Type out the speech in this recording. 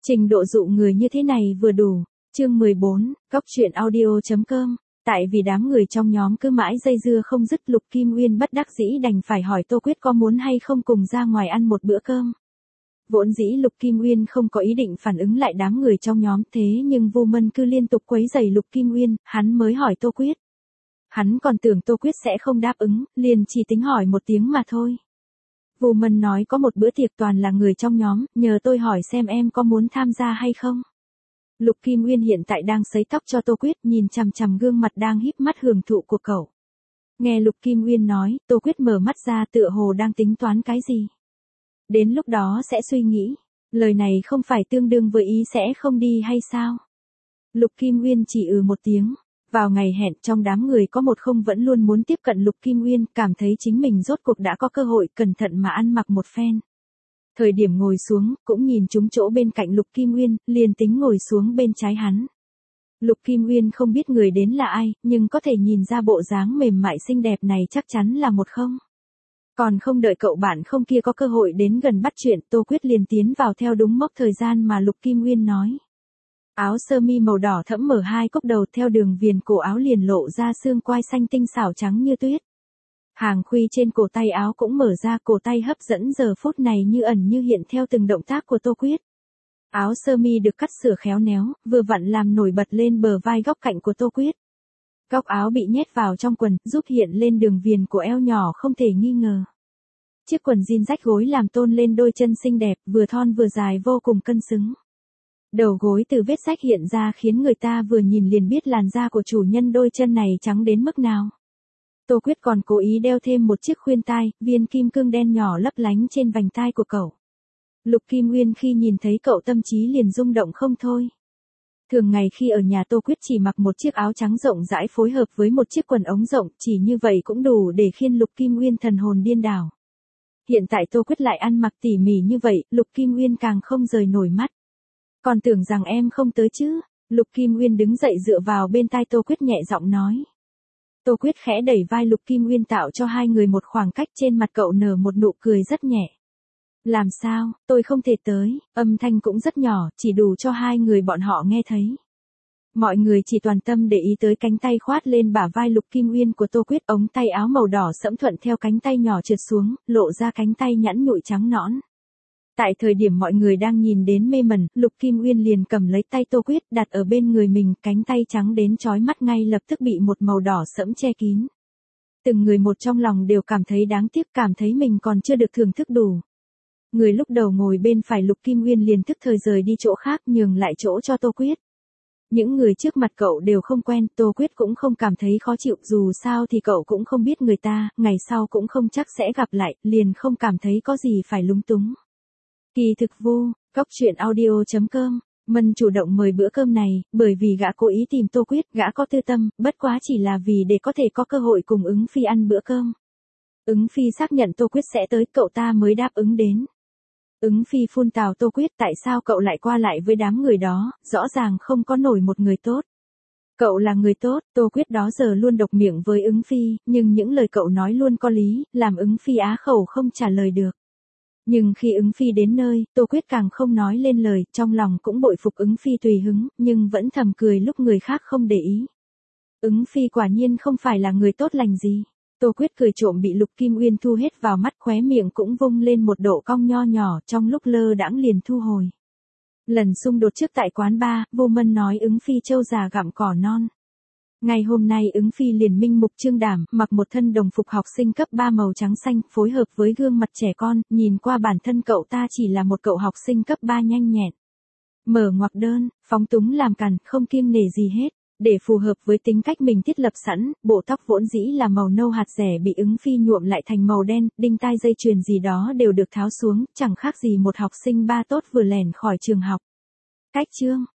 Trình độ dụ người như thế này vừa đủ. Chương 14, Cóc truyện audio.com. Tại vì đám người trong nhóm cứ mãi dây dưa không dứt, Lục Kim Uyên bất đắc dĩ đành phải hỏi Tô Quyết có muốn hay không cùng ra ngoài ăn một bữa cơm. Vốn dĩ Lục Kim Uyên không có ý định phản ứng lại đám người trong nhóm, thế nhưng Vu Mân cứ liên tục quấy rầy Lục Kim Uyên, hắn mới hỏi Tô Quyết. Hắn còn tưởng Tô Quyết sẽ không đáp ứng, liền chỉ tính hỏi một tiếng mà thôi. Vu Mân nói có một bữa tiệc toàn là người trong nhóm, nhờ tôi hỏi xem em có muốn tham gia hay không. Lục Kim Uyên hiện tại đang sấy tóc cho Tô Quyết, nhìn chằm chằm gương mặt đang híp mắt hưởng thụ của cậu. Nghe Lục Kim Uyên nói, Tô Quyết mở mắt ra tựa hồ đang tính toán cái gì. Đến lúc đó sẽ suy nghĩ, lời này không phải tương đương với ý sẽ không đi hay sao? Lục Kim Uyên chỉ một tiếng. Vào ngày hẹn, trong đám người có một không vẫn luôn muốn tiếp cận Lục Kim Uyên, cảm thấy chính mình rốt cuộc đã có cơ hội, cẩn thận mà ăn mặc một phen. Thời điểm ngồi xuống, cũng nhìn trúng chỗ bên cạnh Lục Kim Uyên, liền tính ngồi xuống bên trái hắn. Lục Kim Uyên không biết người đến là ai, nhưng có thể nhìn ra bộ dáng mềm mại xinh đẹp này chắc chắn là một không. Còn không đợi cậu bạn không kia có cơ hội đến gần bắt chuyện, Tô Quyết liền tiến vào theo đúng mốc thời gian mà Lục Kim Uyên nói. Áo sơ mi màu đỏ thẫm mở hai cúc đầu, theo đường viền cổ áo liền lộ ra xương quai xanh tinh xảo trắng như tuyết. Hàng khuy trên cổ tay áo cũng mở ra, cổ tay hấp dẫn giờ phút này như ẩn như hiện theo từng động tác của Tô Quyết. Áo sơ mi được cắt sửa khéo léo, vừa vặn làm nổi bật lên bờ vai góc cạnh của Tô Quyết. Góc áo bị nhét vào trong quần, giúp hiện lên đường viền của eo nhỏ không thể nghi ngờ. Chiếc quần jean rách gối làm tôn lên đôi chân xinh đẹp, vừa thon vừa dài vô cùng cân xứng. Đầu gối từ vết rách hiện ra khiến người ta vừa nhìn liền biết làn da của chủ nhân đôi chân này trắng đến mức nào. Tô Quyết còn cố ý đeo thêm một chiếc khuyên tai, viên kim cương đen nhỏ lấp lánh trên vành tai của cậu. Lục Kim Uyên khi nhìn thấy cậu tâm trí liền rung động không thôi. Thường ngày khi ở nhà Tô Quyết chỉ mặc một chiếc áo trắng rộng rãi phối hợp với một chiếc quần ống rộng, chỉ như vậy cũng đủ để khiến Lục Kim Uyên thần hồn điên đảo. Hiện tại Tô Quyết lại ăn mặc tỉ mỉ như vậy, Lục Kim Uyên càng không rời nổi mắt. Còn tưởng rằng em không tới chứ? Lục Kim Uyên đứng dậy dựa vào bên tai Tô Quyết nhẹ giọng nói. Tô Quyết khẽ đẩy vai Lục Kim Uyên tạo cho hai người một khoảng cách, trên mặt cậu nở một nụ cười rất nhẹ. Làm sao, tôi không thể tới, âm thanh cũng rất nhỏ, chỉ đủ cho hai người bọn họ nghe thấy. Mọi người chỉ toàn tâm để ý tới cánh tay khoát lên bả vai Lục Kim Uyên của Tô Quyết, ống tay áo màu đỏ sẫm thuận theo cánh tay nhỏ trượt xuống, lộ ra cánh tay nhẵn nhụi trắng nõn. Tại thời điểm mọi người đang nhìn đến mê mẩn, Lục Kim Uyên liền cầm lấy tay Tô Quyết đặt ở bên người mình, cánh tay trắng đến chói mắt ngay lập tức bị một màu đỏ sẫm che kín. Từng người một trong lòng đều cảm thấy đáng tiếc, cảm thấy mình còn chưa được thưởng thức đủ. Người lúc đầu ngồi bên phải Lục Kim Uyên liền tức thời rời đi chỗ khác, nhường lại chỗ cho Tô Quyết. Những người trước mặt cậu đều không quen, Tô Quyết cũng không cảm thấy khó chịu, dù sao thì cậu cũng không biết người ta, ngày sau cũng không chắc sẽ gặp lại, liền không cảm thấy có gì phải lúng túng. Kỳ thực Vu, Cóc truyện audio.com, Mân chủ động mời bữa cơm này, bởi vì gã cố ý tìm Tô Quyết, gã có tư tâm, bất quá chỉ là vì để có thể có cơ hội cùng Ứng Phi ăn bữa cơm. Ứng Phi xác nhận Tô Quyết sẽ tới, cậu ta mới đáp ứng đến. Ứng Phi phun tào Tô Quyết, tại sao cậu lại qua lại với đám người đó, rõ ràng không có nổi một người tốt. Cậu là người tốt, Tô Quyết đó giờ luôn độc miệng với Ứng Phi, nhưng những lời cậu nói luôn có lý, làm Ứng Phi á khẩu không trả lời được. Nhưng khi Ứng Phi đến nơi, Tô Quyết càng không nói lên lời, trong lòng cũng bội phục Ứng Phi tùy hứng, nhưng vẫn thầm cười lúc người khác không để ý. Ứng Phi quả nhiên không phải là người tốt lành gì. Tô Quyết cười trộm bị Lục Kim Uyên thu hết vào mắt, khóe miệng cũng vung lên một độ cong nho nhỏ, trong lúc lơ đãng liền thu hồi. Lần xung đột trước tại quán bar, Vô Mân nói Ứng Phi trâu già gặm cỏ non. Ngày hôm nay Ứng Phi liền minh mục trương đảm, mặc một thân đồng phục học sinh cấp 3 màu trắng xanh, phối hợp với gương mặt trẻ con, nhìn qua bản thân cậu ta chỉ là một cậu học sinh cấp 3 nhanh nhẹn. Mở ngoặc đơn, phóng túng làm càn, không kiêng nể gì hết. Để phù hợp với tính cách mình thiết lập sẵn, bộ tóc vốn dĩ là màu nâu hạt rẻ bị Ứng Phi nhuộm lại thành màu đen, đinh tai dây chuyền gì đó đều được tháo xuống, chẳng khác gì một học sinh ba tốt vừa lẻn khỏi trường học. Cách chương